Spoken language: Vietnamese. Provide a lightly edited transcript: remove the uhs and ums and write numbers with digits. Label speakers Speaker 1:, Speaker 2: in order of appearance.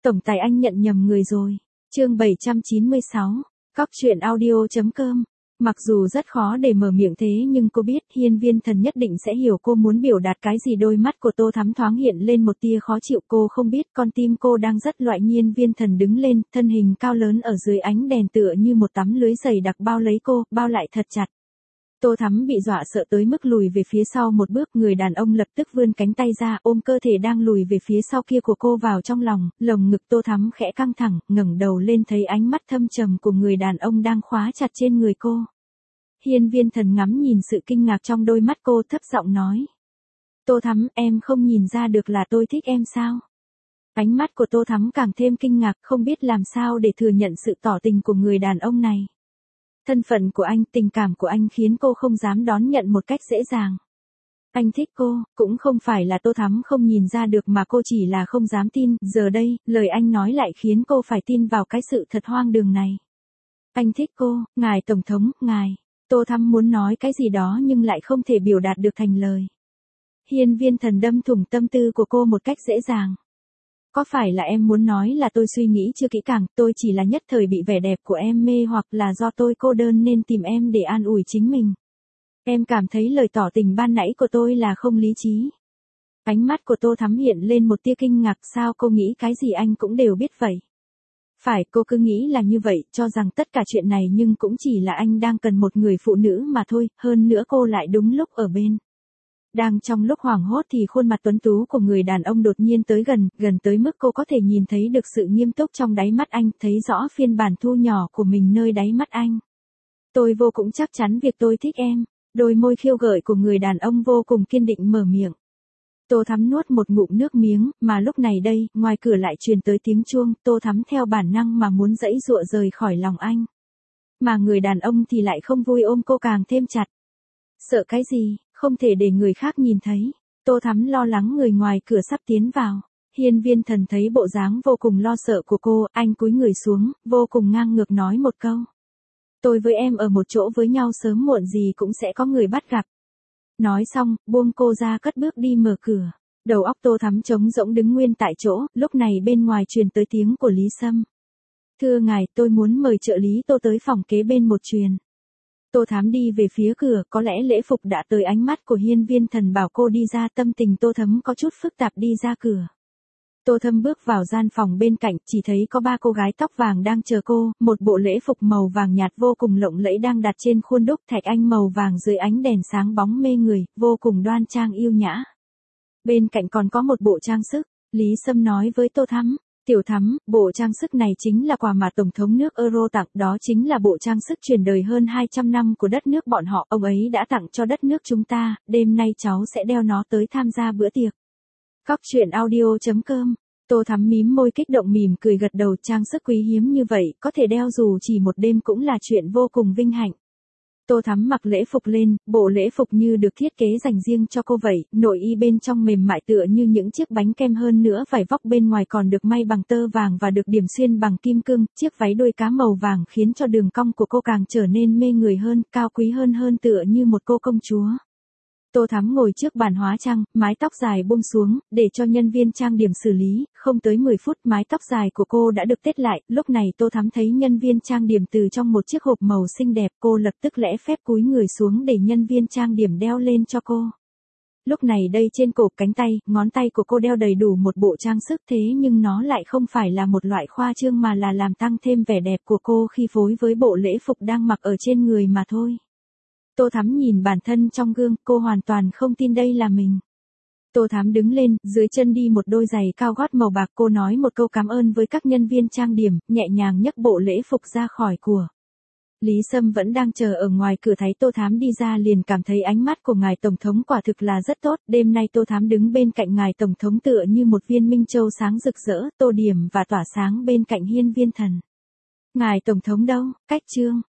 Speaker 1: Tổng tài anh nhận nhầm người rồi. Chương 796, Cóc truyện audio.com. Mặc dù rất khó để mở miệng thế nhưng cô biết Hiên Viên Thần nhất định sẽ hiểu cô muốn biểu đạt cái gì. Đôi mắt của Tô Thắm thoáng hiện lên một tia khó chịu. Cô không biết con tim cô đang rất loại. Hiên Viên Thần đứng lên, thân hình cao lớn ở dưới ánh đèn tựa như một tấm lưới dày đặc bao lấy cô, bao lại thật chặt. Tô Thắm bị dọa sợ tới mức lùi về phía sau một bước. Người đàn ông lập tức vươn cánh tay ra ôm cơ thể đang lùi về phía sau kia của cô vào trong lòng. Lồng ngực Tô Thắm khẽ căng thẳng, ngẩng đầu lên thấy ánh mắt thâm trầm của người đàn ông đang khóa chặt trên người cô. Hiên Viên Thần ngắm nhìn sự kinh ngạc trong đôi mắt cô, thấp giọng nói. Tô Thắm, em không nhìn ra được là tôi thích em sao? Ánh mắt của Tô Thắm càng thêm kinh ngạc, không biết làm sao để thừa nhận sự tỏ tình của người đàn ông này. Thân phận của anh, tình cảm của anh khiến cô không dám đón nhận một cách dễ dàng. Anh thích cô, cũng không phải là Tô Thắm không nhìn ra được mà cô chỉ là không dám tin. Giờ đây, lời anh nói lại khiến cô phải tin vào cái sự thật hoang đường này. Anh thích cô, ngài Tổng thống, ngài. Tô Thắm muốn nói cái gì đó nhưng lại không thể biểu đạt được thành lời. Hiên Viên Thần đâm thủng tâm tư của cô một cách dễ dàng. Có phải là em muốn nói là tôi suy nghĩ chưa kỹ càng, tôi chỉ là nhất thời bị vẻ đẹp của em mê hoặc là do tôi cô đơn nên tìm em để an ủi chính mình? Em cảm thấy lời tỏ tình ban nãy của tôi là không lý trí. Ánh mắt của Tô Thắm hiện lên một tia kinh ngạc. Sao cô nghĩ cái gì anh cũng đều biết vậy? Phải, cô cứ nghĩ là như vậy, cho rằng tất cả chuyện này nhưng cũng chỉ là anh đang cần một người phụ nữ mà thôi, hơn nữa cô lại đúng lúc ở bên. Đang trong lúc hoảng hốt thì khuôn mặt tuấn tú của người đàn ông đột nhiên tới gần tới mức cô có thể nhìn thấy được sự nghiêm túc trong đáy mắt anh, thấy rõ phiên bản thu nhỏ của mình nơi đáy mắt anh. Tôi vô cùng chắc chắn việc tôi thích em. Đôi môi khiêu gợi của người đàn ông vô cùng kiên định mở miệng. Tô Thắm nuốt một ngụm nước miếng, mà lúc này đây, ngoài cửa lại truyền tới tiếng chuông. Tô Thắm theo bản năng mà muốn giãy giụa rời khỏi lòng anh. Mà người đàn ông thì lại không vui, ôm cô càng thêm chặt. Sợ cái gì, không thể để người khác nhìn thấy. Tô Thắm lo lắng người ngoài cửa sắp tiến vào. Hiên Viên Thần thấy bộ dáng vô cùng lo sợ của cô, anh cúi người xuống, vô cùng ngang ngược nói một câu. Tôi với em ở một chỗ với nhau, sớm muộn gì cũng sẽ có người bắt gặp. Nói xong, buông cô ra cất bước đi mở cửa. Đầu óc Tô Thắm trống rỗng đứng nguyên tại chỗ. Lúc này bên ngoài truyền tới tiếng của Lý Sâm. Thưa ngài, tôi muốn mời trợ lý Tô tới phòng kế bên một truyền. Tô Thắm đi về phía cửa, có lẽ lễ phục đã tới. Ánh mắt của Hiên Viên Thần bảo cô đi ra. Tâm tình Tô Thắm có chút phức tạp đi ra cửa. Tô Thắm bước vào gian phòng bên cạnh, chỉ thấy có 3 cô gái tóc vàng đang chờ cô, một bộ lễ phục màu vàng nhạt vô cùng lộng lẫy đang đặt trên khuôn đúc thạch anh màu vàng dưới ánh đèn sáng bóng mê người, vô cùng đoan trang yêu nhã. Bên cạnh còn có một bộ trang sức. Lý Sâm nói với Tô Thắm, Tiểu Thắm, bộ trang sức này chính là quà mà Tổng thống nước Euro tặng, đó chính là bộ trang sức truyền đời hơn 200 năm của đất nước bọn họ, ông ấy đã tặng cho đất nước chúng ta, đêm nay cháu sẽ đeo nó tới tham gia bữa tiệc. Cóc truyện audio.com. Tô Thắm mím môi kích động mỉm cười gật đầu. Trang sức quý hiếm như vậy, có thể đeo dù chỉ một đêm cũng là chuyện vô cùng vinh hạnh. Tô Thắm mặc lễ phục lên, bộ lễ phục như được thiết kế dành riêng cho cô vậy, nội y bên trong mềm mại tựa như những chiếc bánh kem, hơn nữa vải vóc bên ngoài còn được may bằng tơ vàng và được điểm xuyên bằng kim cương, chiếc váy đuôi cá màu vàng khiến cho đường cong của cô càng trở nên mê người hơn, cao quý hơn tựa như một cô công chúa. Tô Thắm ngồi trước bàn hóa trang, mái tóc dài buông xuống, để cho nhân viên trang điểm xử lý, không tới 10 phút mái tóc dài của cô đã được tết lại. Lúc này Tô Thắm thấy nhân viên trang điểm từ trong một chiếc hộp màu xinh đẹp, cô lập tức lễ phép cúi người xuống để nhân viên trang điểm đeo lên cho cô. Lúc này đây trên cổ, cánh tay, ngón tay của cô đeo đầy đủ một bộ trang sức, thế nhưng nó lại không phải là một loại khoa trương mà là làm tăng thêm vẻ đẹp của cô khi phối với bộ lễ phục đang mặc ở trên người mà thôi. Tô Thắm nhìn bản thân trong gương, cô hoàn toàn không tin đây là mình. Tô Thắm đứng lên, dưới chân đi một đôi giày cao gót màu bạc, cô nói một câu cảm ơn với các nhân viên trang điểm, nhẹ nhàng nhấc bộ lễ phục ra khỏi của. Lý Sâm vẫn đang chờ ở ngoài cửa, thấy Tô Thắm đi ra liền cảm thấy ánh mắt của ngài Tổng thống quả thực là rất tốt. Đêm nay Tô Thắm đứng bên cạnh ngài Tổng thống tựa như một viên minh châu sáng rực rỡ, tô điểm và tỏa sáng bên cạnh Hiên Viên Thần. Ngài Tổng thống đâu? Cách chương.